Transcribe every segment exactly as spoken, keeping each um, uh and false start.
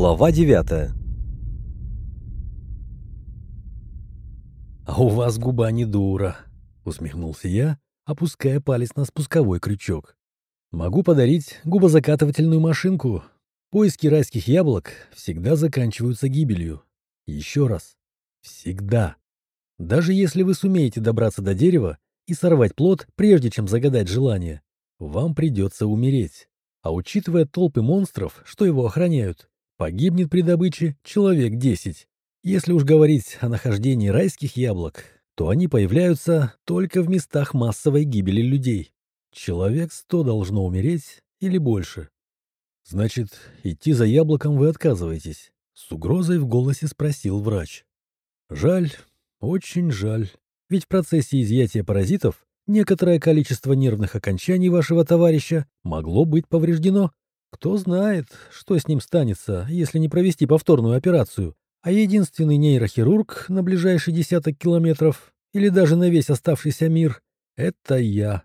Глава девятая. «А у вас губа не дура», — усмехнулся я, опуская палец на спусковой крючок. «Могу подарить губозакатывательную машинку. Поиски райских яблок всегда заканчиваются гибелью. Еще раз. Всегда. Даже если вы сумеете добраться до дерева и сорвать плод, прежде чем загадать желание, вам придется умереть. А учитывая толпы монстров, что его охраняют, погибнет при добыче человек десять. Если уж говорить о нахождении райских яблок, то они появляются только в местах массовой гибели людей. Человек сто должно умереть или больше. Значит, идти за яблоком вы отказываетесь? С угрозой в голосе спросил врач. Жаль, очень жаль. Ведь в процессе изъятия паразитов некоторое количество нервных окончаний вашего товарища могло быть повреждено. Кто знает, что с ним станется, если не провести повторную операцию. А единственный нейрохирург на ближайший десяток километров или даже на весь оставшийся мир — это я.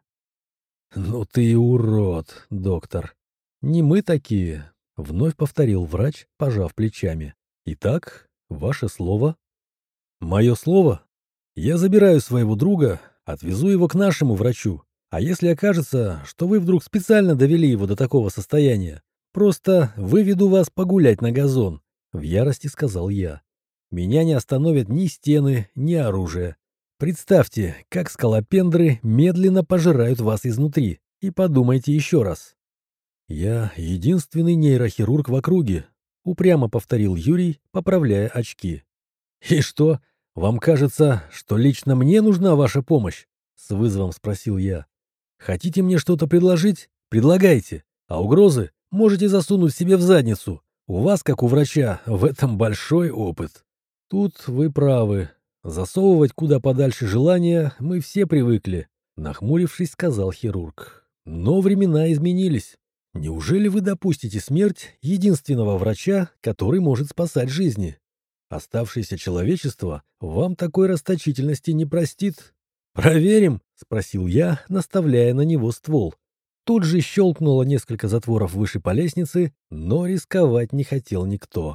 «Ну ты и урод, доктор. Не мы такие», — вновь повторил врач, пожав плечами. «Итак, ваше слово?» «Мое слово? Я забираю своего друга, отвезу его к нашему врачу. А если окажется, что вы вдруг специально довели его до такого состояния, просто выведу вас погулять на газон», — в ярости сказал я. «Меня не остановят ни стены, ни оружие. Представьте, как скалопендры медленно пожирают вас изнутри, и подумайте еще раз». «Я единственный нейрохирург в округе», — упрямо повторил Юрий, поправляя очки. «И что, вам кажется, что лично мне нужна ваша помощь?» — с вызовом спросил я. «Хотите мне что-то предложить? Предлагайте, а угрозы можете засунуть себе в задницу. У вас, как у врача, в этом большой опыт». «Тут вы правы. Засовывать куда подальше желания мы все привыкли», — нахмурившись, сказал хирург. «Но времена изменились. Неужели вы допустите смерть единственного врача, который может спасать жизни? Оставшееся человечество вам такой расточительности не простит». «Проверим?» — спросил я, наставляя на него ствол. Тут же щелкнуло несколько затворов выше по лестнице, но рисковать не хотел никто.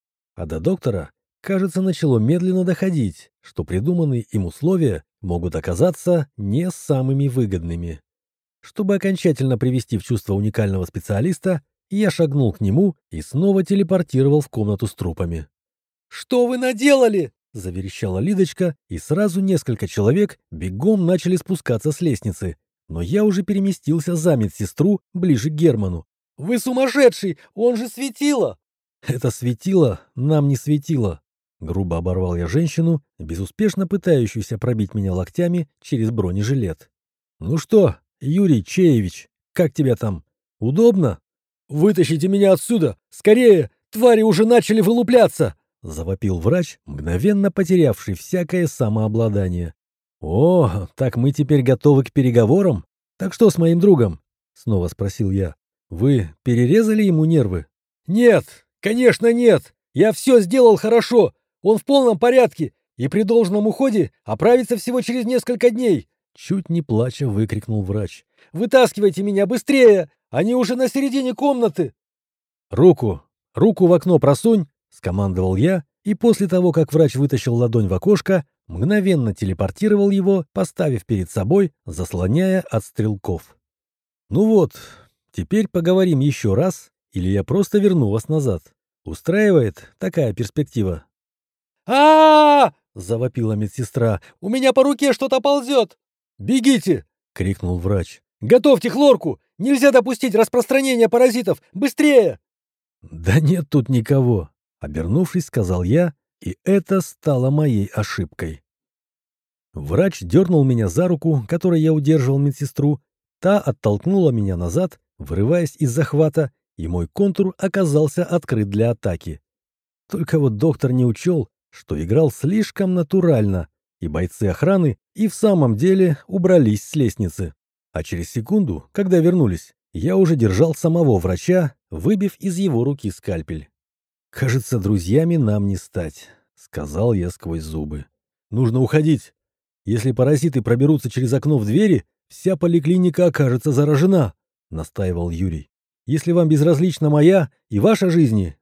А до доктора, кажется, начало медленно доходить, что придуманные им условия могут оказаться не самыми выгодными. Чтобы окончательно привести в чувство уникального специалиста, я шагнул к нему и снова телепортировал в комнату с трупами. «Что вы наделали?» — заверещала Лидочка, и сразу несколько человек бегом начали спускаться с лестницы, но я уже переместился за медсестру ближе к Герману. «Вы сумасшедший! Он же светило!» «Это светило нам не светило», — грубо оборвал я женщину, безуспешно пытающуюся пробить меня локтями через бронежилет. «Ну что, Юрий Чеевич, как тебя там? Удобно?» «Вытащите меня отсюда! Скорее! Твари уже начали вылупляться!» — завопил врач, мгновенно потерявший всякое самообладание. «О, так мы теперь готовы к переговорам? Так что с моим другом?» — снова спросил я. «Вы перерезали ему нервы?» «Нет, конечно нет! Я все сделал хорошо! Он в полном порядке, и при должном уходе оправится всего через несколько дней!» Чуть не плача выкрикнул врач. «Вытаскивайте меня быстрее! Они уже на середине комнаты!» «Руку! Руку в окно просунь!» — скомандовал я, и после того, как врач вытащил ладонь в окошко, мгновенно телепортировал его, поставив перед собой, заслоняя от стрелков. «Ну вот, теперь поговорим еще раз, или я просто верну вас назад. Устраивает такая перспектива?» «А-а-а!» — завопила медсестра. «У меня по руке что-то ползет!» «Бегите!» — крикнул врач. «Готовьте хлорку! Нельзя допустить распространения паразитов! Быстрее!» «Да нет тут никого!» — обернувшись, сказал я, и это стало моей ошибкой. Врач дернул меня за руку, которой я удерживал медсестру. Та оттолкнула меня назад, вырываясь из захвата, и мой контур оказался открыт для атаки. Только вот доктор не учел, что играл слишком натурально, и бойцы охраны и в самом деле убрались с лестницы. А через секунду, когда вернулись, я уже держал самого врача, выбив из его руки скальпель. «Кажется, друзьями нам не стать», — сказал я сквозь зубы. «Нужно уходить. Если паразиты проберутся через окно в двери, вся поликлиника окажется заражена», — настаивал Юрий. «Если вам безразлична моя и ваша жизни,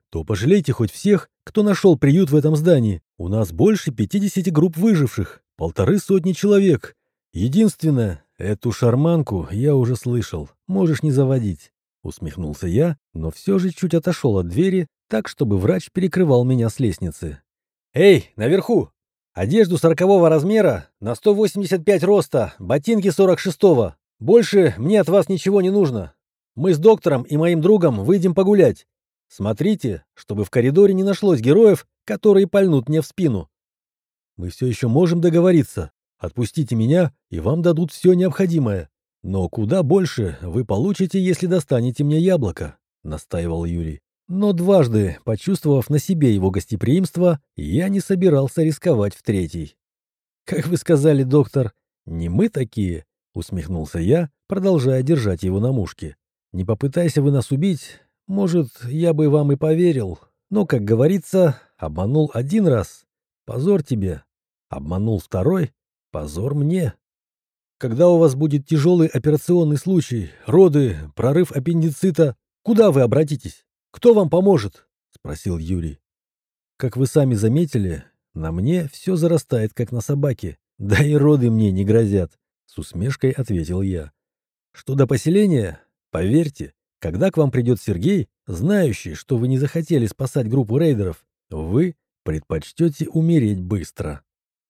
то пожалейте хоть всех, кто нашел приют в этом здании. У нас больше пятидесяти групп выживших, полторы сотни человек. Единственное, эту шарманку я уже слышал, можешь не заводить. Усмехнулся я, но все же чуть отошел от двери, так, чтобы врач перекрывал меня с лестницы. «Эй, наверху! Одежду сорокового размера, на сто восемьдесят пять роста, ботинки сорок шестого. Больше мне от вас ничего не нужно. Мы с доктором и моим другом выйдем погулять. Смотрите, чтобы в коридоре не нашлось героев, которые пальнут мне в спину. Мы все еще можем договориться. Отпустите меня, и вам дадут все необходимое. Но куда больше вы получите, если достанете мне яблоко», — настаивал Юрий. Но дважды, почувствовав на себе его гостеприимство, я не собирался рисковать в третий. «Как вы сказали, доктор, не мы такие», — усмехнулся я, продолжая держать его на мушке. «Не попытайся вы нас убить, может, я бы вам и поверил. Но, как говорится, обманул один раз — позор тебе. Обманул второй — позор мне. Когда у вас будет тяжелый операционный случай, роды, прорыв аппендицита, куда вы обратитесь? Кто вам поможет?» — спросил Юрий. «Как вы сами заметили, на мне все зарастает, как на собаке. Да и роды мне не грозят», — с усмешкой ответил я. «Что до поселения, поверьте, когда к вам придет Сергей, знающий, что вы не захотели спасать группу рейдеров, вы предпочтете умереть быстро».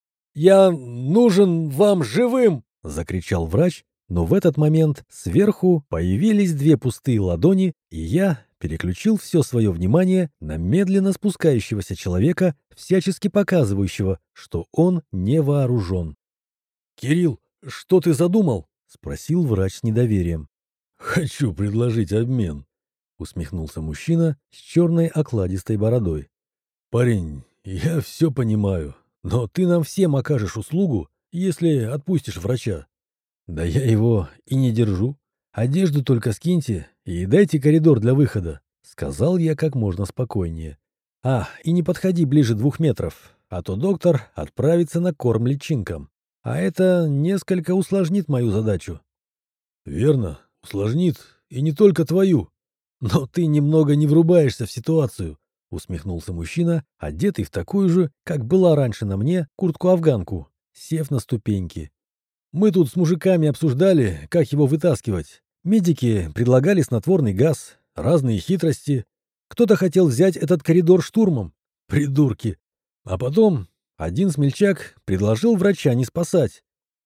«Я нужен вам живым!» — закричал врач, но в этот момент сверху появились две пустые ладони, и я переключил все свое внимание на медленно спускающегося человека, всячески показывающего, что он не вооружен. «Кирилл, что ты задумал?» — спросил врач с недоверием. «Хочу предложить обмен», — усмехнулся мужчина с черной окладистой бородой. «Парень, я все понимаю, но ты нам всем окажешь услугу, если отпустишь врача». «Да я его и не держу. Одежду только скиньте и дайте коридор для выхода», — сказал я как можно спокойнее. «А, и не подходи ближе двух метров, а то доктор отправится на корм личинкам. А это несколько усложнит мою задачу». «Верно, усложнит, и не только твою. Но ты немного не врубаешься в ситуацию», — усмехнулся мужчина, одетый в такую же, как была раньше на мне, куртку-афганку, сев на ступеньки. «Мы тут с мужиками обсуждали, как его вытаскивать. Медики предлагали снотворный газ, разные хитрости. Кто-то хотел взять этот коридор штурмом. Придурки. А потом один смельчак предложил врача не спасать».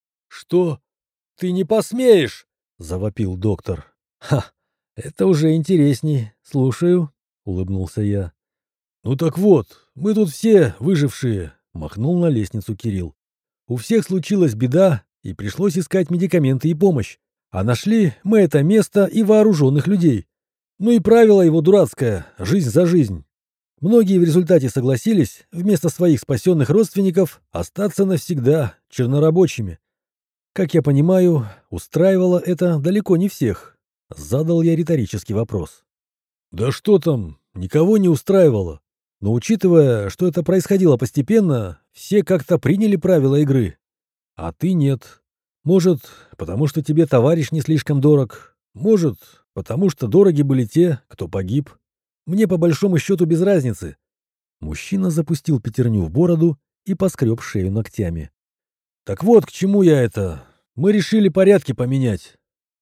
«Что? Ты не посмеешь!» — завопил доктор. «Ха, это уже интересней. Слушаю», — улыбнулся я. «Ну так вот, мы тут все выжившие», — махнул на лестницу Кирилл. «У всех случилась беда, и пришлось искать медикаменты и помощь. А нашли мы это место и вооруженных людей. Ну и правило его дурацкое — жизнь за жизнь. Многие в результате согласились вместо своих спасенных родственников остаться навсегда чернорабочими. Как я понимаю, устраивало это далеко не всех». Задал я риторический вопрос. «Да что там, никого не устраивало. Но учитывая, что это происходило постепенно, все как-то приняли правила игры. А ты нет. Может, потому что тебе товарищ не слишком дорог. Может, потому что дороги были те, кто погиб. Мне по большому счету без разницы». Мужчина запустил пятерню в бороду и поскреб шею ногтями. «Так вот, к чему я это? Мы решили порядки поменять».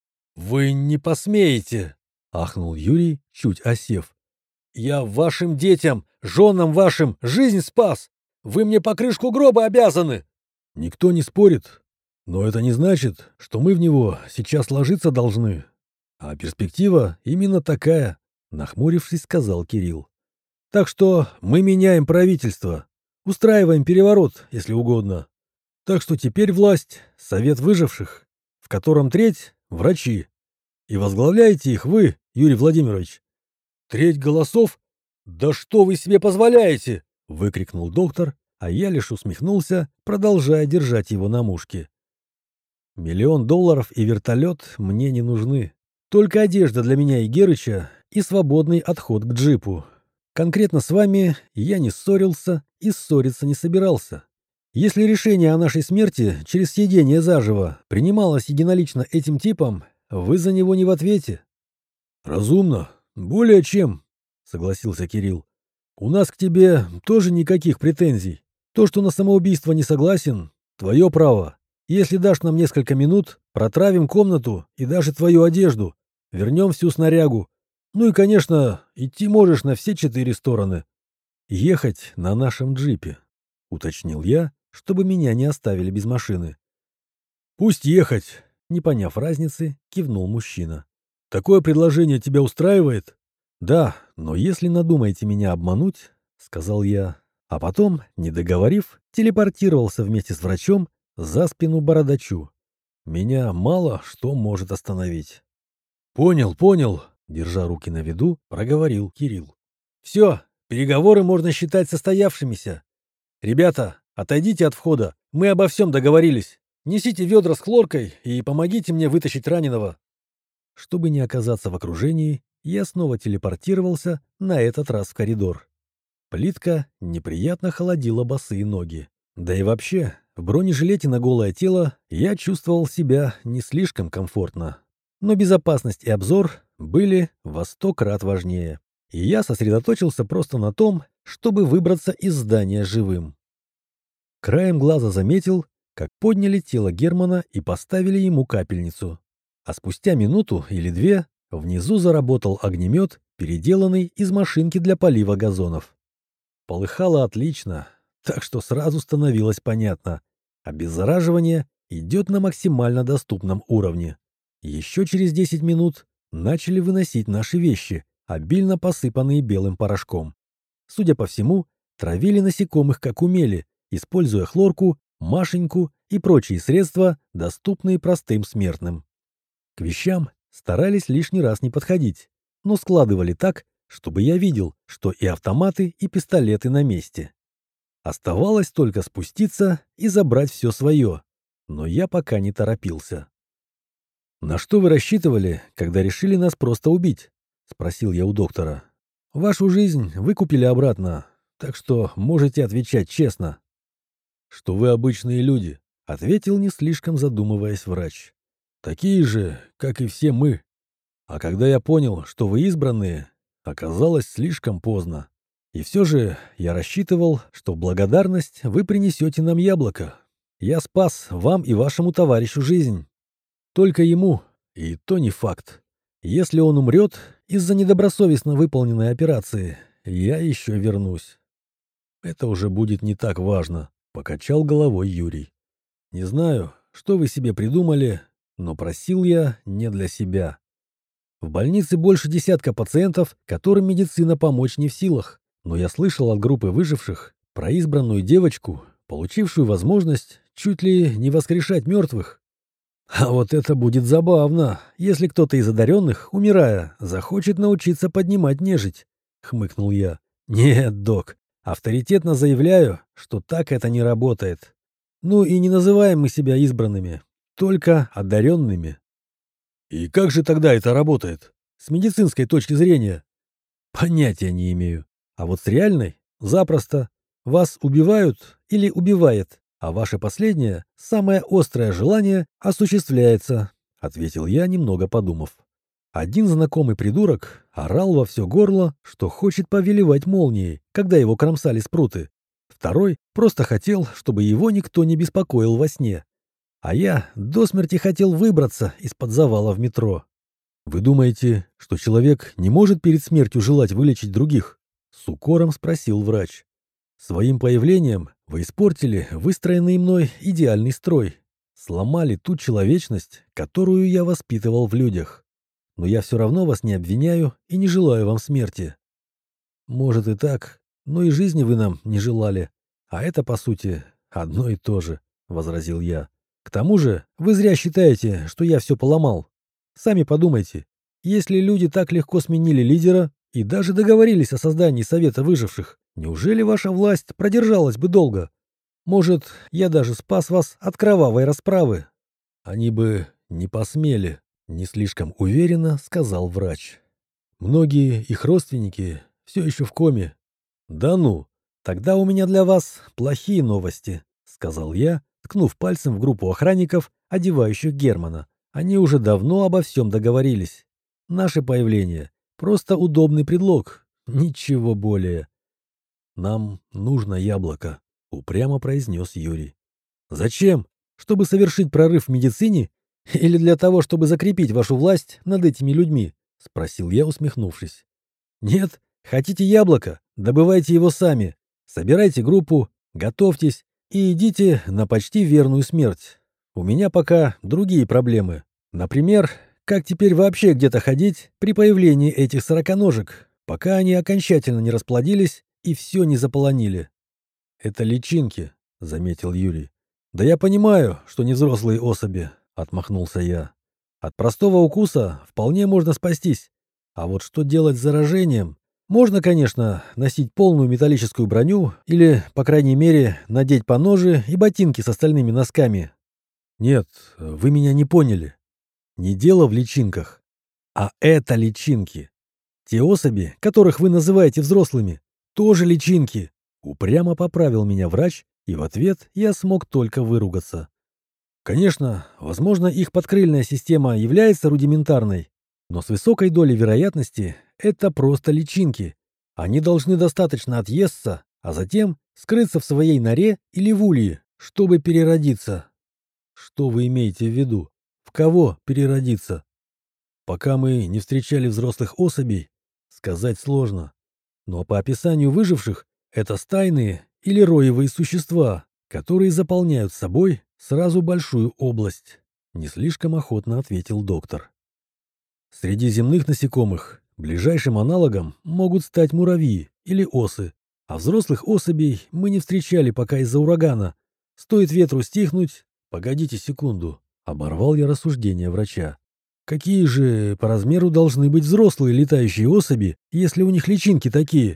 «Вы не посмеете!» — ахнул Юрий, чуть осев. «Я вашим детям, женам вашим жизнь спас! Вы мне покрышку гроба обязаны!» «Никто не спорит, но это не значит, что мы в него сейчас ложиться должны. А перспектива именно такая», — нахмурившись, сказал Кирилл. «Так что мы меняем правительство, устраиваем переворот, если угодно. Так что теперь власть — совет выживших, в котором треть — врачи. И возглавляете их вы, Юрий Владимирович». «Треть голосов? Да что вы себе позволяете?» — выкрикнул доктор, а я лишь усмехнулся, продолжая держать его на мушке. «Миллион долларов и вертолет мне не нужны. Только одежда для меня и Герыча и свободный отход к джипу. Конкретно с вами я не ссорился и ссориться не собирался. Если решение о нашей смерти через съедение заживо принималось единолично этим типом, вы за него не в ответе». «Разумно. Более чем. согласился Кирилл. «У нас к тебе тоже никаких претензий. То, что на самоубийство не согласен, твое право. Если дашь нам несколько минут, протравим комнату и даже твою одежду. Вернем всю снарягу. Ну и, конечно, идти можешь на все четыре стороны». «Ехать на нашем джипе», — уточнил я, чтобы меня не оставили без машины. «Пусть ехать», — не поняв разницы, кивнул мужчина. «Такое предложение тебя устраивает?» «Да, но если надумаете меня обмануть», — сказал я, а потом, не договорив, телепортировался вместе с врачом за спину бородачу. Меня мало что может остановить. «Понял, понял», — держа руки на виду, проговорил Кирилл. «Все, переговоры можно считать состоявшимися. Ребята, отойдите от входа, мы обо всем договорились. Несите ведра с хлоркой и помогите мне вытащить раненого». Чтобы не оказаться в окружении, я снова телепортировался, на этот раз в коридор. Плитка неприятно холодила босые ноги. Да и вообще, в бронежилете на голое тело я чувствовал себя не слишком комфортно. Но безопасность и обзор были во сто крат важнее. И я сосредоточился просто на том, чтобы выбраться из здания живым. Краем глаза заметил, как подняли тело Германа и поставили ему капельницу. А спустя минуту или две внизу заработал огнемет, переделанный из машинки для полива газонов. Полыхало отлично, так что сразу становилось понятно. Обеззараживание идет на максимально доступном уровне. Еще через десять минут начали выносить наши вещи, обильно посыпанные белым порошком. Судя по всему, травили насекомых как умели, используя хлорку, машеньку и прочие средства, доступные простым смертным. К вещам старались лишний раз не подходить, но складывали так, чтобы я видел, что и автоматы, и пистолеты на месте. Оставалось только спуститься и забрать все свое, но я пока не торопился. «На что вы рассчитывали, когда решили нас просто убить?» — спросил я у доктора. «Вашу жизнь вы купили обратно, так что можете отвечать честно». «Что вы обычные люди», — ответил, не слишком задумываясь, врач. «Такие же, как и все мы. А когда я понял, что вы избранные, оказалось слишком поздно. И все же я рассчитывал, что в благодарность вы принесете нам яблоко. Я спас вам и вашему товарищу жизнь. Только ему, и то не факт. Если он умрет из-за недобросовестно выполненной операции, я еще вернусь». «Это уже будет не так важно», — покачал головой Юрий. «Не знаю, что вы себе придумали, но просил я не для себя. В больнице больше десятка пациентов, которым медицина помочь не в силах, но я слышал от группы выживших про избранную девочку, получившую возможность чуть ли не воскрешать мертвых. А вот это будет забавно, если кто-то из одаренных, умирая, захочет научиться поднимать нежить», — хмыкнул я. «Нет, док, авторитетно заявляю, что так это не работает. Ну и не называем мы себя избранными, только одаренными». «И как же тогда это работает? С медицинской точки зрения?» «Понятия не имею. А вот с реальной — запросто. Вас убивают или убивает, а ваше последнее, самое острое желание осуществляется», — ответил я, немного подумав. Один знакомый придурок орал во все горло, что хочет повелевать молнией, когда его кромсали спруты. Второй просто хотел, чтобы его никто не беспокоил во сне. А я до смерти хотел выбраться из-под завала в метро. «Вы думаете, что человек не может перед смертью желать вылечить других?» — с укором спросил врач. «Своим появлением вы испортили выстроенный мной идеальный строй, сломали ту человечность, которую я воспитывал в людях. Но я все равно вас не обвиняю и не желаю вам смерти». «Может и так, но и жизни вы нам не желали. А это, по сути, одно и то же», — возразил я. «К тому же вы зря считаете, что я все поломал. Сами подумайте, если люди так легко сменили лидера и даже договорились о создании Совета выживших, неужели ваша власть продержалась бы долго? Может, я даже спас вас от кровавой расправы?» «Они бы не посмели», — не слишком уверенно сказал врач. «Многие их родственники все еще в коме». «Да ну, тогда у меня для вас плохие новости», — сказал я, ткнув пальцем в группу охранников, одевающих Германа. «Они уже давно обо всем договорились. Наше появление — просто удобный предлог, Ничего более. Нам нужно яблоко, упрямо произнес Юрий. Зачем? Чтобы совершить прорыв в медицине? Или для того, чтобы закрепить вашу власть над этими людьми? Спросил я, усмехнувшись. Нет, хотите яблоко? Добывайте его сами. Собирайте группу, готовьтесь и идите на почти верную смерть. У меня пока другие проблемы. Например, как теперь вообще где-то ходить при появлении этих сороконожек, пока они окончательно не расплодились и все не заполонили. Это личинки, заметил Юрий. Да я понимаю, что не взрослые особи, отмахнулся я. От простого укуса вполне можно спастись. А вот что делать с заражением? Можно, конечно, носить полную металлическую броню или, по крайней мере, надеть поножи и ботинки с остальными носками. Нет, вы меня не поняли. Не дело в личинках, а это личинки. Те особи, которых вы называете взрослыми, тоже личинки. Упрямо поправил меня врач, и в ответ я смог только выругаться. Конечно, возможно, их подкрыльная система является рудиментарной, но с высокой долей вероятности это просто личинки. Они должны достаточно отъесться, а затем скрыться в своей норе или в улье, чтобы переродиться. Что вы имеете в виду? В кого переродиться? Пока мы не встречали взрослых особей, сказать сложно. Но по описанию выживших, это стайные или роевые существа, которые заполняют собой сразу большую область, не слишком охотно ответил доктор. Среди земных насекомых ближайшим аналогом могут стать муравьи или осы, а взрослых особей мы не встречали пока из-за урагана. Стоит ветру стихнуть... Погодите секунду, оборвал я рассуждение врача. Какие же по размеру должны быть взрослые летающие особи, если у них личинки такие?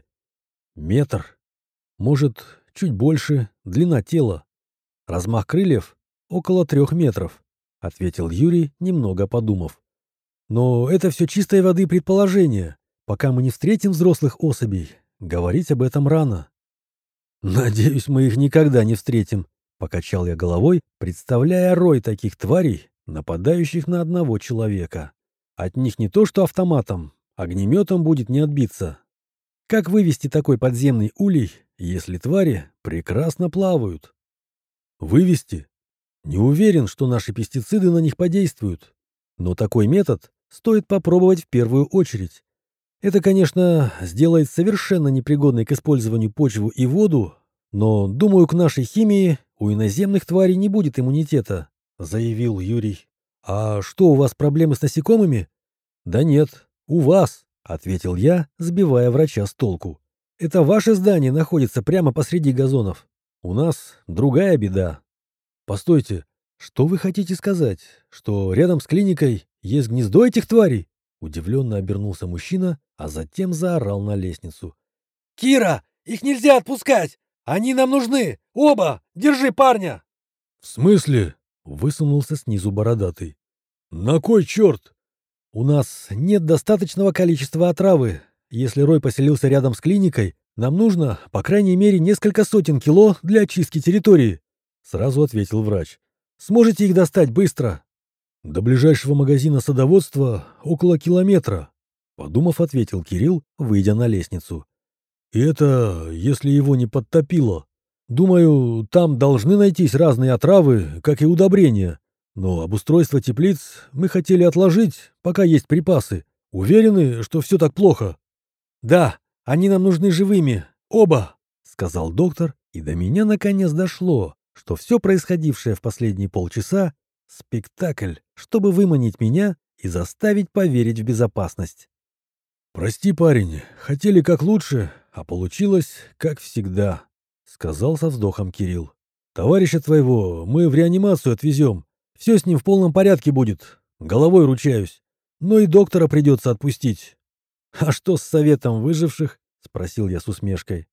Метр. Может, чуть больше, длина тела. Размах крыльев около трех метров, ответил Юрий, немного подумав. Но это все чистой воды предположение. Пока мы не встретим взрослых особей, говорить об этом рано. Надеюсь, мы их никогда не встретим, покачал я головой, представляя рой таких тварей, нападающих на одного человека. От них не то что автоматом, огнеметом будет не отбиться. Как вывести такой подземный улей, если твари прекрасно плавают? Вывести? Не уверен, что наши пестициды на них подействуют. Но такой метод стоит попробовать в первую очередь. Это, конечно, сделает совершенно непригодной к использованию почву и воду, но, думаю, к нашей химии у иноземных тварей не будет иммунитета, заявил Юрий. А что, у вас проблемы с насекомыми? Да нет, у вас, ответил я, сбивая врача с толку. Это ваше здание находится прямо посреди газонов. У нас другая беда. Постойте, что вы хотите сказать? Что рядом с клиникой есть гнездо этих тварей? Удивленно обернулся мужчина, а затем заорал на лестницу. «Кира, их нельзя отпускать! Они нам нужны! Оба! Держи парня!» «В смысле?» — высунулся снизу бородатый. «На кой черт?» «У нас нет достаточного количества отравы. Если рой поселился рядом с клиникой, нам нужно, по крайней мере, несколько сотен кило для очистки территории», — сразу ответил врач. «Сможете их достать быстро?» «До ближайшего магазина садоводства около километра», — подумав, ответил Кирилл, выйдя на лестницу. «И это, если его не подтопило. Думаю, там должны найтись разные отравы, как и удобрения. Но обустройство теплиц мы хотели отложить, пока есть припасы. Уверены, что все так плохо?» «Да, они нам нужны живыми. Оба», — сказал доктор, и до меня наконец дошло, что все происходившее в последние полчаса — спектакль, чтобы выманить меня и заставить поверить в безопасность. «Прости, парень, хотели как лучше, а получилось как всегда», — сказал со вздохом Кирилл. «Товарища твоего мы в реанимацию отвезем. Все с ним в полном порядке будет, головой ручаюсь. Но и доктора придется отпустить». «А что с советом выживших?» — спросил я с усмешкой.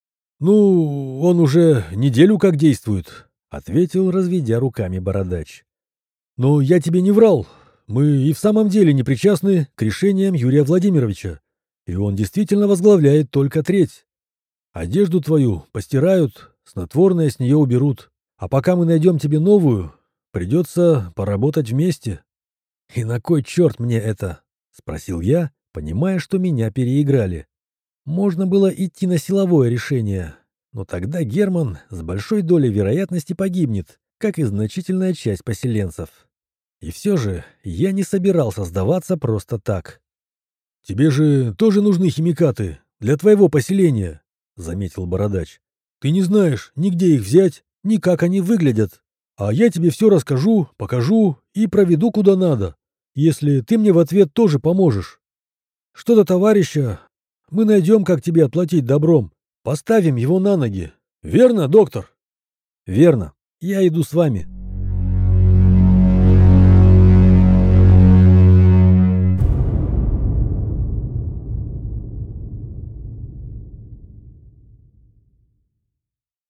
«Ну, он уже неделю как действует», — ответил, разведя руками бородач. «Но я тебе не врал. Мы и в самом деле не причастны к решениям Юрия Владимировича. И он действительно возглавляет только треть. Одежду твою постирают, снотворное с нее уберут. А пока мы найдем тебе новую, придется поработать вместе». «И на кой черт мне это?» — спросил я, понимая, что меня переиграли. Можно было идти на силовое решение, но тогда Герман с большой долей вероятности погибнет, как и значительная часть поселенцев. И все же я не собирался сдаваться просто так. «Тебе же тоже нужны химикаты для твоего поселения», — заметил Бородач. «Ты не знаешь, ни где их взять, ни как они выглядят. А я тебе все расскажу, покажу и проведу куда надо, если ты мне в ответ тоже поможешь. Что-то товарища мы найдем, как тебе отплатить добром. Поставим его на ноги. Верно, доктор?» «Верно. Я иду с вами».